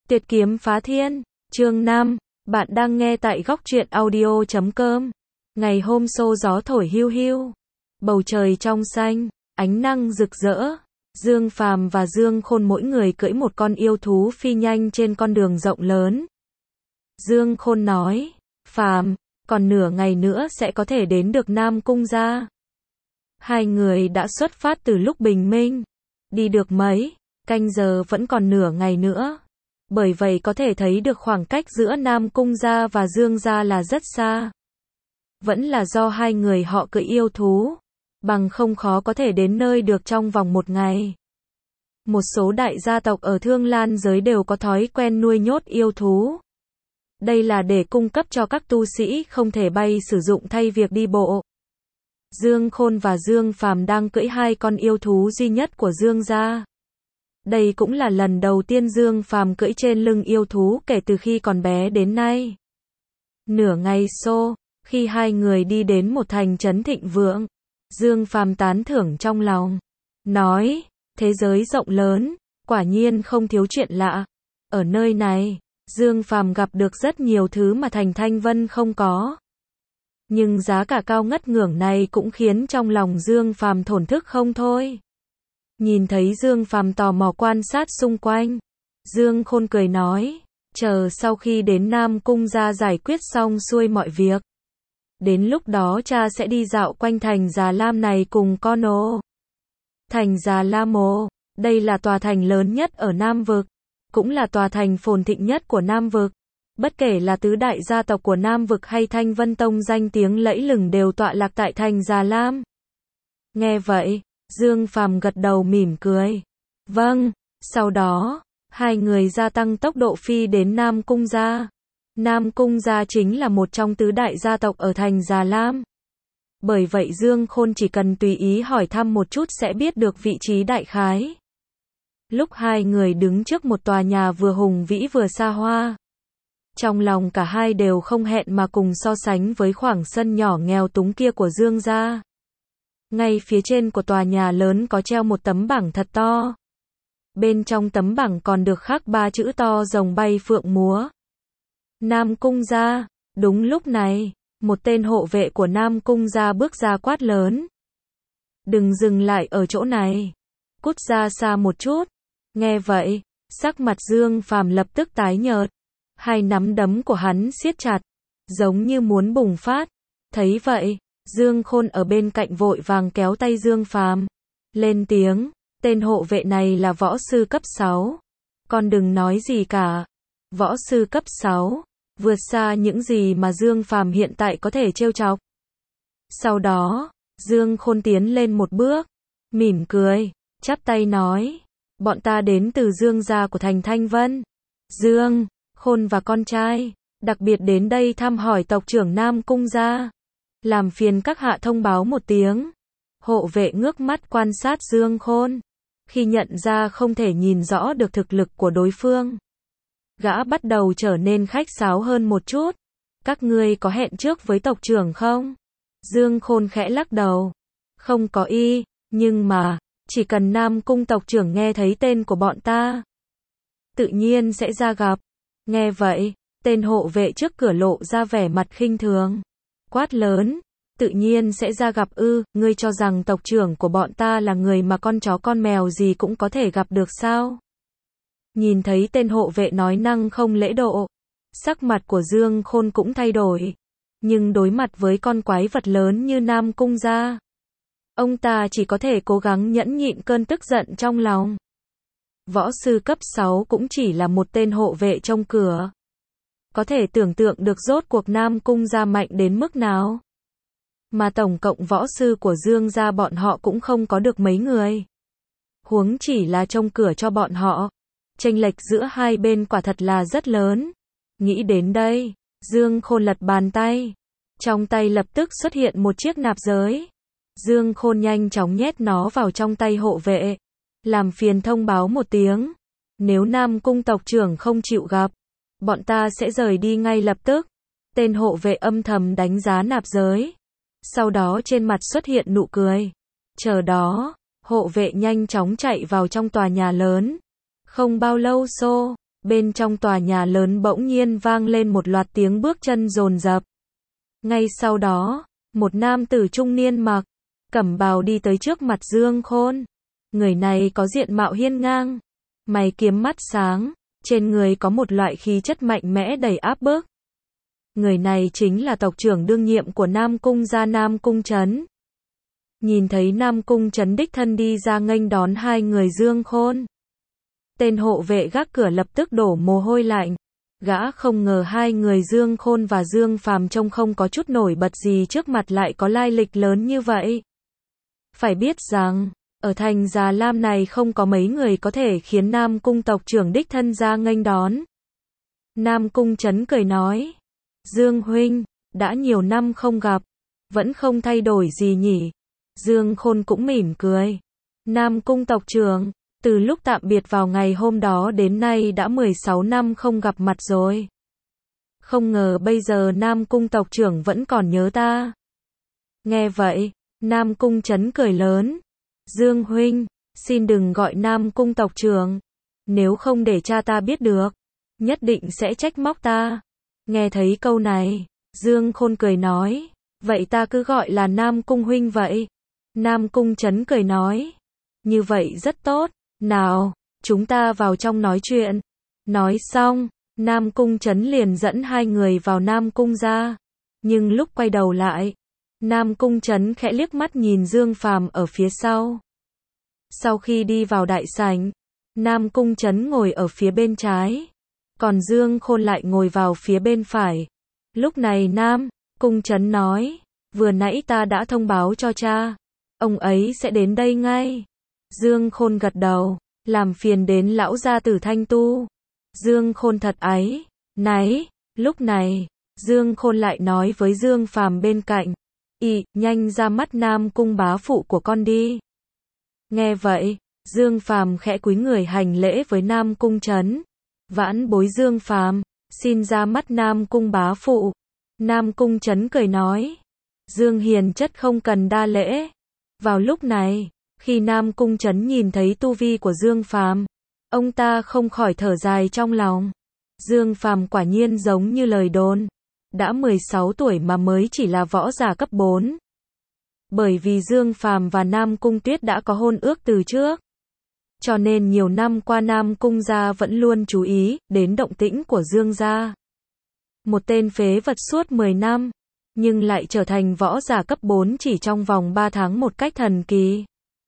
Tuyệt kiếm phá thiên, chương 5, bạn đang nghe tại góc truyện audio.com. Ngày hôm xô gió thổi hiu hiu, bầu trời trong xanh, ánh nắng rực rỡ. Dương Phàm và Dương Khôn mỗi người cưỡi một con yêu thú phi nhanh trên con đường rộng lớn. Dương Khôn nói, Phàm, còn nửa ngày nữa sẽ có thể đến được Nam Cung gia. Hai người đã xuất phát từ lúc bình minh, đi được mấy canh giờ vẫn còn nửa ngày nữa. Bởi vậy có thể thấy được khoảng cách giữa Nam Cung gia và Dương gia là rất xa. Vẫn là do hai người họ cưỡi yêu thú, bằng không khó có thể đến nơi được trong vòng một ngày. Một số đại gia tộc ở Thương Lan giới đều có thói quen nuôi nhốt yêu thú. Đây là để cung cấp cho các tu sĩ không thể bay sử dụng thay việc đi bộ. Dương Khôn và Dương Phàm đang cưỡi hai con yêu thú duy nhất của Dương gia. Đây cũng là lần đầu tiên Dương Phàm cưỡi trên lưng yêu thú kể từ khi còn bé đến nay. Nửa ngày xô, khi hai người đi đến một thành trấn thịnh vượng, Dương Phàm tán thưởng trong lòng, nói, thế giới rộng lớn, quả nhiên không thiếu chuyện lạ. Ở nơi này, Dương Phàm gặp được rất nhiều thứ mà thành Thanh Vân không có. Nhưng giá cả cao ngất ngưởng này cũng khiến trong lòng Dương Phàm thổn thức không thôi. Nhìn thấy Dương Phàm tò mò quan sát xung quanh, Dương Khôn cười nói, chờ sau khi đến Nam Cung gia giải quyết xong xuôi mọi việc. Đến lúc đó cha sẽ đi dạo quanh thành Già Lam này cùng con ô. Thành Già Lam Ô, đây là tòa thành lớn nhất ở Nam Vực, cũng là tòa thành phồn thịnh nhất của Nam Vực. Bất kể là tứ đại gia tộc của Nam Vực hay Thanh Vân Tông danh tiếng lẫy lừng đều tọa lạc tại thành Già Lam. Nghe vậy, Dương Phàm gật đầu mỉm cười. Vâng, sau đó, hai người gia tăng tốc độ phi đến Nam Cung gia. Nam Cung gia chính là một trong tứ đại gia tộc ở thành Già Lam. Bởi vậy Dương Khôn chỉ cần tùy ý hỏi thăm một chút sẽ biết được vị trí đại khái. Lúc hai người đứng trước một tòa nhà vừa hùng vĩ vừa xa hoa, trong lòng cả hai đều không hẹn mà cùng so sánh với khoảng sân nhỏ nghèo túng kia của Dương gia. Ngay phía trên của tòa nhà lớn có treo một tấm bảng thật to. Bên trong tấm bảng còn được khắc ba chữ to rồng bay phượng múa. Nam Cung gia. Đúng lúc này, một tên hộ vệ của Nam Cung gia bước ra quát lớn. Đừng dừng lại ở chỗ này. Cút ra xa một chút. Nghe vậy, sắc mặt Dương Phàm lập tức tái nhợt. Hai nắm đấm của hắn siết chặt, giống như muốn bùng phát. Thấy vậy, Dương Khôn ở bên cạnh vội vàng kéo tay Dương Phàm, lên tiếng, tên hộ vệ này là võ sư cấp 6. Con đừng nói gì cả. Võ sư cấp 6, vượt xa những gì mà Dương Phàm hiện tại có thể trêu chọc. Sau đó, Dương Khôn tiến lên một bước, mỉm cười, chắp tay nói, bọn ta đến từ Dương gia của thành Thanh Vân. Dương Khôn và con trai, đặc biệt đến đây thăm hỏi tộc trưởng Nam Cung gia. Làm phiền các hạ thông báo một tiếng. Hộ vệ ngước mắt quan sát Dương Khôn. Khi nhận ra không thể nhìn rõ được thực lực của đối phương, gã bắt đầu trở nên khách sáo hơn một chút. Các ngươi có hẹn trước với tộc trưởng không? Dương Khôn khẽ lắc đầu. Không có ý, nhưng mà, chỉ cần Nam Cung tộc trưởng nghe thấy tên của bọn ta, tự nhiên sẽ ra gặp. Nghe vậy, tên hộ vệ trước cửa lộ ra vẻ mặt khinh thường. Quát lớn, tự nhiên sẽ ra gặp ư, ngươi cho rằng tộc trưởng của bọn ta là người mà con chó con mèo gì cũng có thể gặp được sao? Nhìn thấy tên hộ vệ nói năng không lễ độ, sắc mặt của Dương Khôn cũng thay đổi. Nhưng đối mặt với con quái vật lớn như Nam Cung gia, ông ta chỉ có thể cố gắng nhẫn nhịn cơn tức giận trong lòng. Võ sư cấp 6 cũng chỉ là một tên hộ vệ trông cửa. Có thể tưởng tượng được rốt cuộc Nam Cung gia mạnh đến mức nào. Mà tổng cộng võ sư của Dương gia bọn họ cũng không có được mấy người. Huống chỉ là trông cửa cho bọn họ. Chênh lệch giữa hai bên quả thật là rất lớn. Nghĩ đến đây, Dương Khôn lật bàn tay. Trong tay lập tức xuất hiện một chiếc nạp giới. Dương Khôn nhanh chóng nhét nó vào trong tay hộ vệ. Làm phiền thông báo một tiếng. Nếu Nam Cung tộc trưởng không chịu gặp, bọn ta sẽ rời đi ngay lập tức. Tên hộ vệ âm thầm đánh giá nạp giới. Sau đó trên mặt xuất hiện nụ cười. Chờ đó, hộ vệ nhanh chóng chạy vào trong tòa nhà lớn. Không bao lâu Bên trong tòa nhà lớn bỗng nhiên vang lên một loạt tiếng bước chân dồn dập. Ngay sau đó, một nam tử trung niên mặc cẩm bào đi tới trước mặt Dương Khôn. Người này có diện mạo hiên ngang, mày kiếm mắt sáng, trên người có một loại khí chất mạnh mẽ đầy áp bức. Người này chính là tộc trưởng đương nhiệm của Nam Cung gia Nam Cung Trấn. Nhìn thấy Nam Cung Trấn đích thân đi ra nghênh đón hai người Dương Khôn. Tên hộ vệ gác cửa lập tức đổ mồ hôi lạnh. Gã không ngờ hai người Dương Khôn và Dương Phàm trông không có chút nổi bật gì trước mặt lại có lai lịch lớn như vậy. Phải biết rằng, ở thành Già Lam này không có mấy người có thể khiến Nam Cung tộc trưởng đích thân ra nghênh đón. Nam Cung Trấn cười nói, Dương huynh, đã nhiều năm không gặp, vẫn không thay đổi gì nhỉ? Dương Khôn cũng mỉm cười. Nam Cung tộc trưởng, từ lúc tạm biệt vào ngày hôm đó đến nay đã 16 năm không gặp mặt rồi. Không ngờ bây giờ Nam Cung tộc trưởng vẫn còn nhớ ta. Nghe vậy, Nam Cung Trấn cười lớn. Dương huynh, xin đừng gọi Nam Cung tộc trưởng. Nếu không để cha ta biết được, nhất định sẽ trách móc ta. Nghe thấy câu này, Dương Khôn cười nói, vậy ta cứ gọi là Nam Cung huynh vậy. Nam Cung Trấn cười nói, như vậy rất tốt, nào, chúng ta vào trong nói chuyện. Nói xong, Nam Cung Trấn liền dẫn hai người vào Nam Cung gia. Nhưng lúc quay đầu lại, Nam Cung Trấn khẽ liếc mắt nhìn Dương Phàm ở phía sau. Sau khi đi vào đại sảnh, Nam Cung Trấn ngồi ở phía bên trái, còn Dương Khôn lại ngồi vào phía bên phải. Lúc này Nam Cung Trấn nói, vừa nãy ta đã thông báo cho cha, ông ấy sẽ đến đây ngay. Dương Khôn gật đầu, làm phiền đến lão gia tử Thanh Tu. Dương Khôn thật áy náy. Lúc này, Dương Khôn lại nói với Dương Phàm bên cạnh, nhanh ra mắt Nam Cung bá phụ của con đi. Nghe vậy, Dương Phàm khẽ cúi người hành lễ với Nam Cung Trấn. Vãn bối Dương Phàm, xin ra mắt Nam Cung bá phụ. Nam Cung Trấn cười nói, Dương hiền chất không cần đa lễ. Vào lúc này, khi Nam Cung Trấn nhìn thấy tu vi của Dương Phàm, ông ta không khỏi thở dài trong lòng. Dương Phàm quả nhiên giống như lời đồn, đã 16 tuổi mà mới chỉ là võ giả cấp 4. Bởi vì Dương Phàm và Nam Cung Tuyết đã có hôn ước từ trước, cho nên nhiều năm qua Nam Cung gia vẫn luôn chú ý đến động tĩnh của Dương gia. Một tên phế vật suốt 10 năm, nhưng lại trở thành võ giả cấp 4 chỉ trong vòng 3 tháng một cách thần kỳ.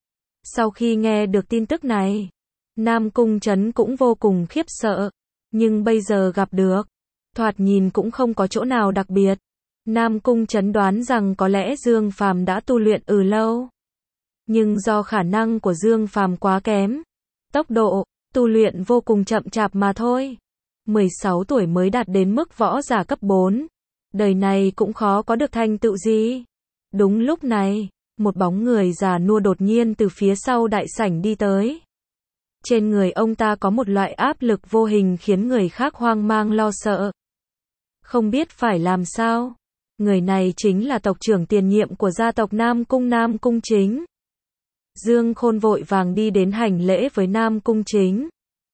Sau khi nghe được tin tức này, Nam Cung Trấn cũng vô cùng khiếp sợ, nhưng bây giờ gặp được, thoạt nhìn cũng không có chỗ nào đặc biệt. Nam Cung Trấn đoán rằng có lẽ Dương Phàm đã tu luyện lâu, nhưng do khả năng của Dương Phàm quá kém, tốc độ tu luyện vô cùng chậm chạp mà thôi. 16 tuổi mới đạt đến mức võ giả cấp 4, đời này cũng khó có được thành tựu gì. Đúng lúc này, một bóng người già nua đột nhiên từ phía sau đại sảnh đi tới. Trên người ông ta có một loại áp lực vô hình khiến người khác hoang mang lo sợ, không biết phải làm sao. Người này chính là tộc trưởng tiền nhiệm của gia tộc Nam Cung Chính. Dương Khôn vội vàng đi đến hành lễ với Nam Cung Chính.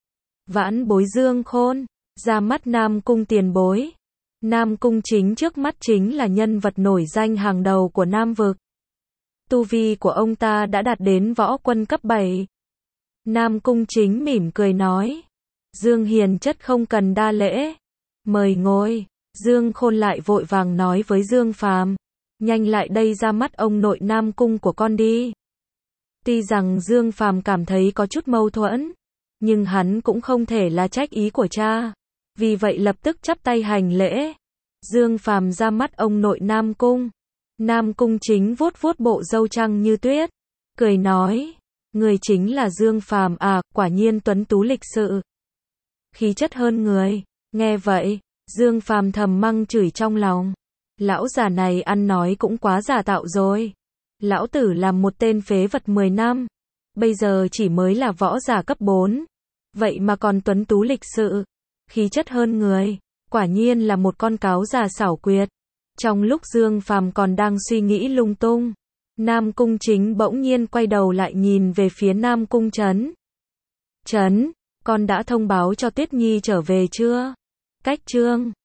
Vãn bối Dương Khôn, ra mắt Nam Cung tiền bối. Nam Cung Chính trước mắt chính là nhân vật nổi danh hàng đầu của Nam vực. Tu vi của ông ta đã đạt đến võ quân cấp 7. Nam Cung Chính mỉm cười nói, Dương hiền chất không cần đa lễ, mời ngồi. Dương Khôn lại vội vàng nói với Dương Phàm, nhanh lại đây ra mắt ông nội Nam Cung của con đi. Tuy rằng Dương Phàm cảm thấy có chút mâu thuẫn, nhưng hắn cũng không thể là trách ý của cha, vì vậy lập tức chắp tay hành lễ. Dương Phàm ra mắt ông nội Nam Cung. Nam Cung Chính vuốt vuốt bộ râu trắng như tuyết, cười nói, người chính là Dương Phàm à, quả nhiên tuấn tú lịch sự, khí chất hơn người. Nghe vậy, Dương Phàm thầm mắng chửi trong lòng, lão già này ăn nói cũng quá giả tạo rồi. Lão tử làm một tên phế vật 10 năm, bây giờ chỉ mới là võ giả cấp 4, vậy mà còn tuấn tú lịch sự, khí chất hơn người, quả nhiên là một con cáo già xảo quyệt. Trong lúc Dương Phàm còn đang suy nghĩ lung tung, Nam Cung Chính bỗng nhiên quay đầu lại nhìn về phía Nam Cung Trấn. Trấn, Con đã thông báo cho Tuyết Nhi trở về chưa? Cách chương